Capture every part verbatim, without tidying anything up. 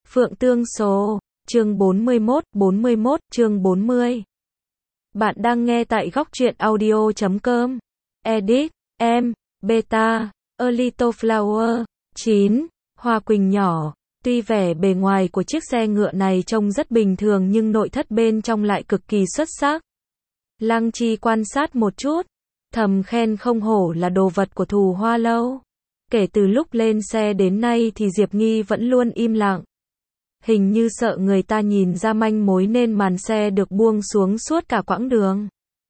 Phượng Tương Số, chương bốn mươi mốt, bốn mươi mốt, chương bốn mươi. Bạn đang nghe tại góc truyện audio chấm com. Edit, em, Beta, A Little Flower. chín. Hoa Quỳnh nhỏ. Tuy vẻ bề ngoài của chiếc xe ngựa này trông rất bình thường nhưng nội thất bên trong lại cực kỳ xuất sắc. Lăng Chi quan sát một chút, thầm khen không hổ là đồ vật của Thù Hoa Lâu. Kể từ lúc lên xe đến nay thì Diệp Nghi vẫn luôn im lặng. Hình như sợ người ta nhìn ra manh mối nên màn xe được buông xuống suốt cả quãng đường,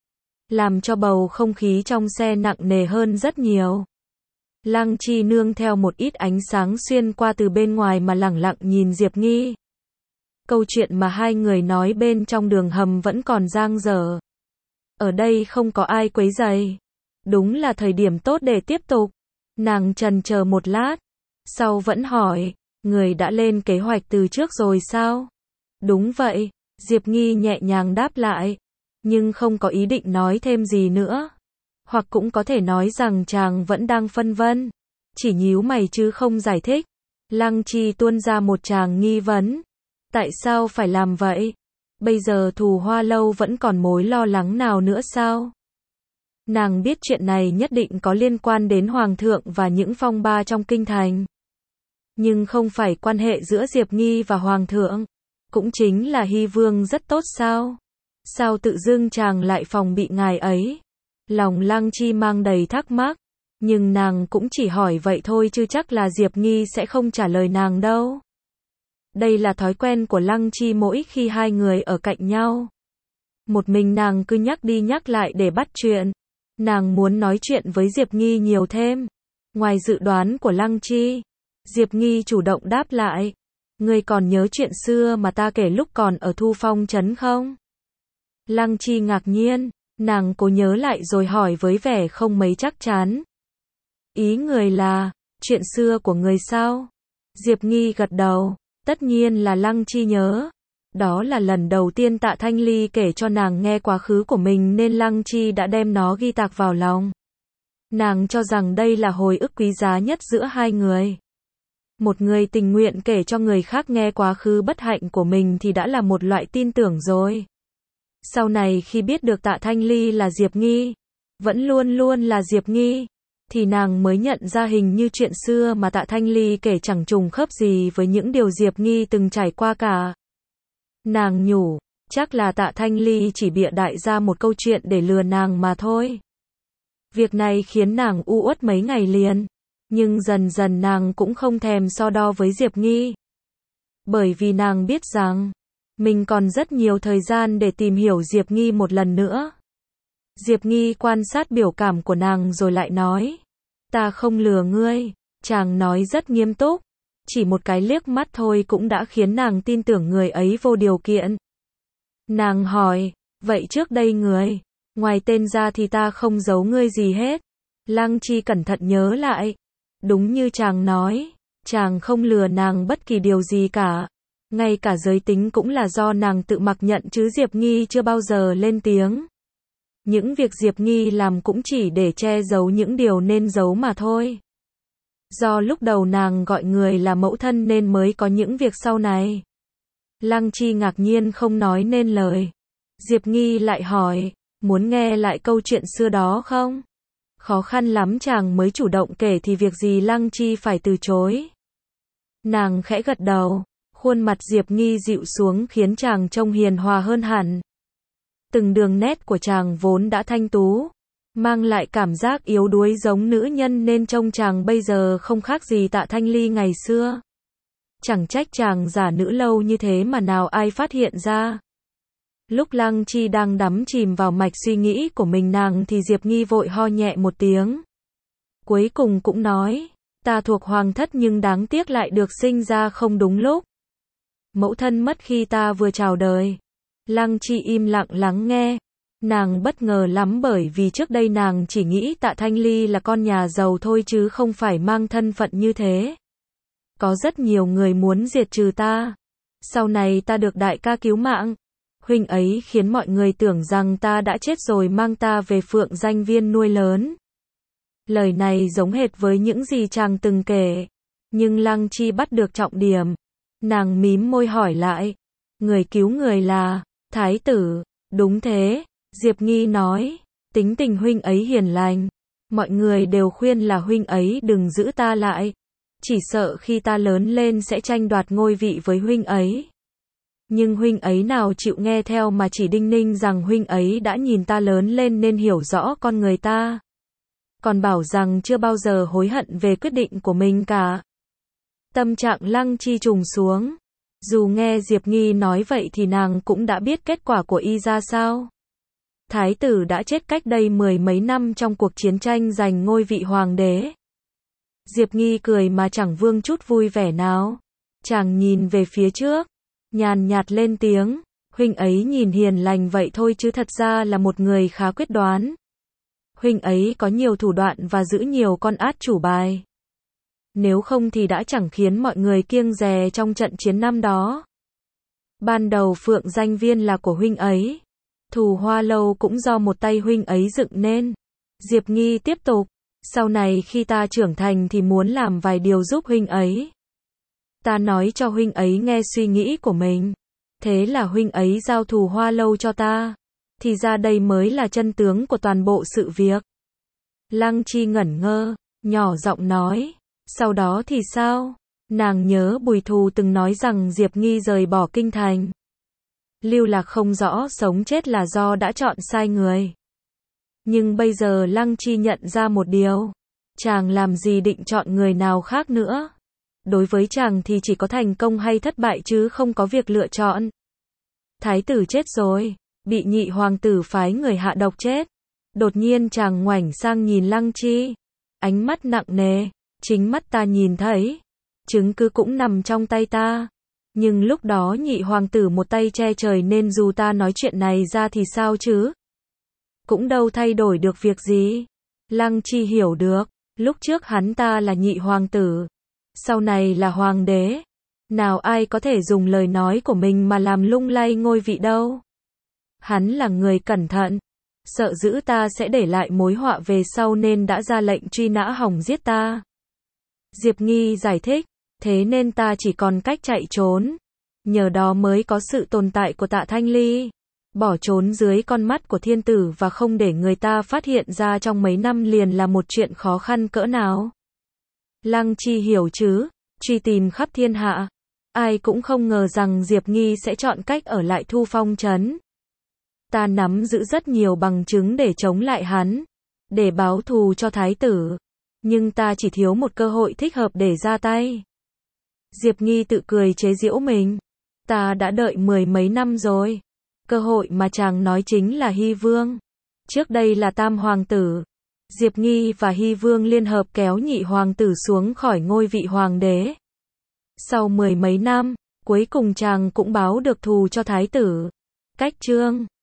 làm cho bầu không khí trong xe nặng nề hơn rất nhiều. Lăng Chi nương theo một ít ánh sáng xuyên qua từ bên ngoài mà lẳng lặng nhìn Diệp Nghi. Câu chuyện mà hai người nói bên trong đường hầm vẫn còn dang dở. Ở đây không có ai quấy rầy. Đúng là thời điểm tốt để tiếp tục. Nàng chần chờ một lát, sau vẫn hỏi, người đã lên kế hoạch từ trước rồi sao? Đúng vậy, Diệp Nghi nhẹ nhàng đáp lại, nhưng không có ý định nói thêm gì nữa. Hoặc cũng có thể nói rằng chàng vẫn đang phân vân, chỉ nhíu mày chứ không giải thích. Lăng Chi tuôn ra một tràng nghi vấn. Tại sao phải làm vậy? Bây giờ Thù Hoa Lâu vẫn còn mối lo lắng nào nữa sao? Nàng biết chuyện này nhất định có liên quan đến Hoàng thượng và những phong ba trong kinh thành. Nhưng không phải quan hệ giữa Diệp Nghi và Hoàng thượng, cũng chính là Hy Vương rất tốt sao? Sao tự dưng chàng lại phòng bị ngài ấy? Lòng Lăng Chi mang đầy thắc mắc, nhưng nàng cũng chỉ hỏi vậy thôi chứ chắc là Diệp Nghi sẽ không trả lời nàng đâu. Đây là thói quen của Lăng Chi mỗi khi hai người ở cạnh nhau. Một mình nàng cứ nhắc đi nhắc lại để bắt chuyện. Nàng muốn nói chuyện với Diệp Nghi nhiều thêm. Ngoài dự đoán của Lăng Chi, Diệp Nghi chủ động đáp lại. Ngươi còn nhớ chuyện xưa mà ta kể lúc còn ở Thu Phong trấn không? Lăng Chi ngạc nhiên, nàng cố nhớ lại rồi hỏi với vẻ không mấy chắc chắn. Ý người là, chuyện xưa của người sao? Diệp Nghi gật đầu, tất nhiên là Lăng Chi nhớ. Đó là lần đầu tiên Tạ Thanh Ly kể cho nàng nghe quá khứ của mình nên Lăng Chi đã đem nó ghi tạc vào lòng. Nàng cho rằng đây là hồi ức quý giá nhất giữa hai người. Một người tình nguyện kể cho người khác nghe quá khứ bất hạnh của mình thì đã là một loại tin tưởng rồi. Sau này khi biết được Tạ Thanh Ly là Diệp Nghi, vẫn luôn luôn là Diệp Nghi, thì nàng mới nhận ra hình như chuyện xưa mà Tạ Thanh Ly kể chẳng trùng khớp gì với những điều Diệp Nghi từng trải qua cả. Nàng nhủ, chắc là Tạ Thanh Ly chỉ bịa đại ra một câu chuyện để lừa nàng mà thôi. Việc này khiến nàng u uất mấy ngày liền, nhưng dần dần nàng cũng không thèm so đo với Diệp Nghi. Bởi vì nàng biết rằng, mình còn rất nhiều thời gian để tìm hiểu Diệp Nghi một lần nữa. Diệp Nghi quan sát biểu cảm của nàng rồi lại nói, ta không lừa ngươi. Chàng nói rất nghiêm túc. Chỉ một cái liếc mắt thôi cũng đã khiến nàng tin tưởng người ấy vô điều kiện. Nàng hỏi, vậy trước đây người, ngoài tên ra thì ta không giấu ngươi gì hết. Lăng Chi cẩn thận nhớ lại. Đúng như chàng nói, chàng không lừa nàng bất kỳ điều gì cả. Ngay cả giới tính cũng là do nàng tự mặc nhận chứ Diệp Nghi chưa bao giờ lên tiếng. Những việc Diệp Nghi làm cũng chỉ để che giấu những điều nên giấu mà thôi. Do lúc đầu nàng gọi người là mẫu thân nên mới có những việc sau này. Lăng Chi ngạc nhiên không nói nên lời. Diệp Nghi lại hỏi, muốn nghe lại câu chuyện xưa đó không? Khó khăn lắm chàng mới chủ động kể thì việc gì Lăng Chi phải từ chối. Nàng khẽ gật đầu, khuôn mặt Diệp Nghi dịu xuống khiến chàng trông hiền hòa hơn hẳn. Từng đường nét của chàng vốn đã thanh tú, mang lại cảm giác yếu đuối giống nữ nhân nên trông chàng bây giờ không khác gì Tạ Thanh Ly ngày xưa. Chẳng trách chàng giả nữ lâu như thế mà nào ai phát hiện ra. Lúc Lăng Chi đang đắm chìm vào mạch suy nghĩ của mình nàng thì Diệp Nghi vội ho nhẹ một tiếng. Cuối cùng cũng nói, ta thuộc hoàng thất nhưng đáng tiếc lại được sinh ra không đúng lúc. Mẫu thân mất khi ta vừa chào đời. Lăng Chi im lặng lắng nghe. Nàng bất ngờ lắm bởi vì trước đây nàng chỉ nghĩ Tạ Thanh Ly là con nhà giàu thôi chứ không phải mang thân phận như thế. Có rất nhiều người muốn diệt trừ ta. Sau này ta được đại ca cứu mạng. Huynh ấy khiến mọi người tưởng rằng ta đã chết rồi mang ta về Phượng Danh Viên nuôi lớn. Lời này giống hệt với những gì chàng từng kể. Nhưng Lăng Chi bắt được trọng điểm. Nàng mím môi hỏi lại. Người cứu người là thái tử? Đúng thế, Diệp Nghi nói. Tính tình huynh ấy hiền lành. Mọi người đều khuyên là huynh ấy đừng giữ ta lại. Chỉ sợ khi ta lớn lên sẽ tranh đoạt ngôi vị với huynh ấy. Nhưng huynh ấy nào chịu nghe theo mà chỉ đinh ninh rằng huynh ấy đã nhìn ta lớn lên nên hiểu rõ con người ta. Còn bảo rằng chưa bao giờ hối hận về quyết định của mình cả. Tâm trạng Lăng Chi trùng xuống. Dù nghe Diệp Nghi nói vậy thì nàng cũng đã biết kết quả của y ra sao. Thái tử đã chết cách đây mười mấy năm trong cuộc chiến tranh giành ngôi vị hoàng đế. Diệp Nghi cười mà chẳng vương chút vui vẻ nào. Chàng nhìn về phía trước, nhàn nhạt lên tiếng, huynh ấy nhìn hiền lành vậy thôi chứ thật ra là một người khá quyết đoán. Huynh ấy có nhiều thủ đoạn và giữ nhiều con át chủ bài. Nếu không thì đã chẳng khiến mọi người kiêng dè trong trận chiến năm đó. Ban đầu Phượng Danh Viên là của huynh ấy. Thù Hoa Lâu cũng do một tay huynh ấy dựng nên. Diệp Nghi tiếp tục. Sau này khi ta trưởng thành thì muốn làm vài điều giúp huynh ấy. Ta nói cho huynh ấy nghe suy nghĩ của mình. Thế là huynh ấy giao Thù Hoa Lâu cho ta. Thì ra đây mới là chân tướng của toàn bộ sự việc. Lăng Chi ngẩn ngơ, nhỏ giọng nói. Sau đó thì sao? Nàng nhớ Bùi Thù từng nói rằng Diệp Nghi rời bỏ kinh thành. Lưu Lạc không rõ sống chết là do đã chọn sai người. Nhưng bây giờ Lăng Chi nhận ra một điều. Chàng làm gì định chọn người nào khác nữa. Đối với chàng thì chỉ có thành công hay thất bại chứ không có việc lựa chọn. Thái tử chết rồi. Bị nhị hoàng tử phái người hạ độc chết. Đột nhiên chàng ngoảnh sang nhìn Lăng Chi. Ánh mắt nặng nề. Chính mắt ta nhìn thấy. Chứng cứ cũng nằm trong tay ta. Nhưng lúc đó nhị hoàng tử một tay che trời nên dù ta nói chuyện này ra thì sao chứ? Cũng đâu thay đổi được việc gì. Lăng Chi hiểu được. Lúc trước hắn ta là nhị hoàng tử. Sau này là hoàng đế. Nào ai có thể dùng lời nói của mình mà làm lung lay ngôi vị đâu. Hắn là người cẩn thận. Sợ giữ ta sẽ để lại mối họa về sau nên đã ra lệnh truy nã hòng giết ta. Diệp Nghi giải thích. Thế nên ta chỉ còn cách chạy trốn. Nhờ đó mới có sự tồn tại của Tạ Thanh Ly. Bỏ trốn dưới con mắt của thiên tử và không để người ta phát hiện ra trong mấy năm liền là một chuyện khó khăn cỡ nào. Lăng Chi hiểu chứ. Truy tìm khắp thiên hạ. Ai cũng không ngờ rằng Diệp Nghi sẽ chọn cách ở lại Thu Phong trấn. Ta nắm giữ rất nhiều bằng chứng để chống lại hắn. Để báo thù cho thái tử. Nhưng ta chỉ thiếu một cơ hội thích hợp để ra tay. Diệp Nghi tự cười chế giễu mình. Ta đã đợi mười mấy năm rồi. Cơ hội mà chàng nói chính là Hy Vương. Trước đây là Tam Hoàng tử. Diệp Nghi và Hy Vương liên hợp kéo nhị hoàng tử xuống khỏi ngôi vị hoàng đế. Sau mười mấy năm, cuối cùng chàng cũng báo được thù cho thái tử. Cách chương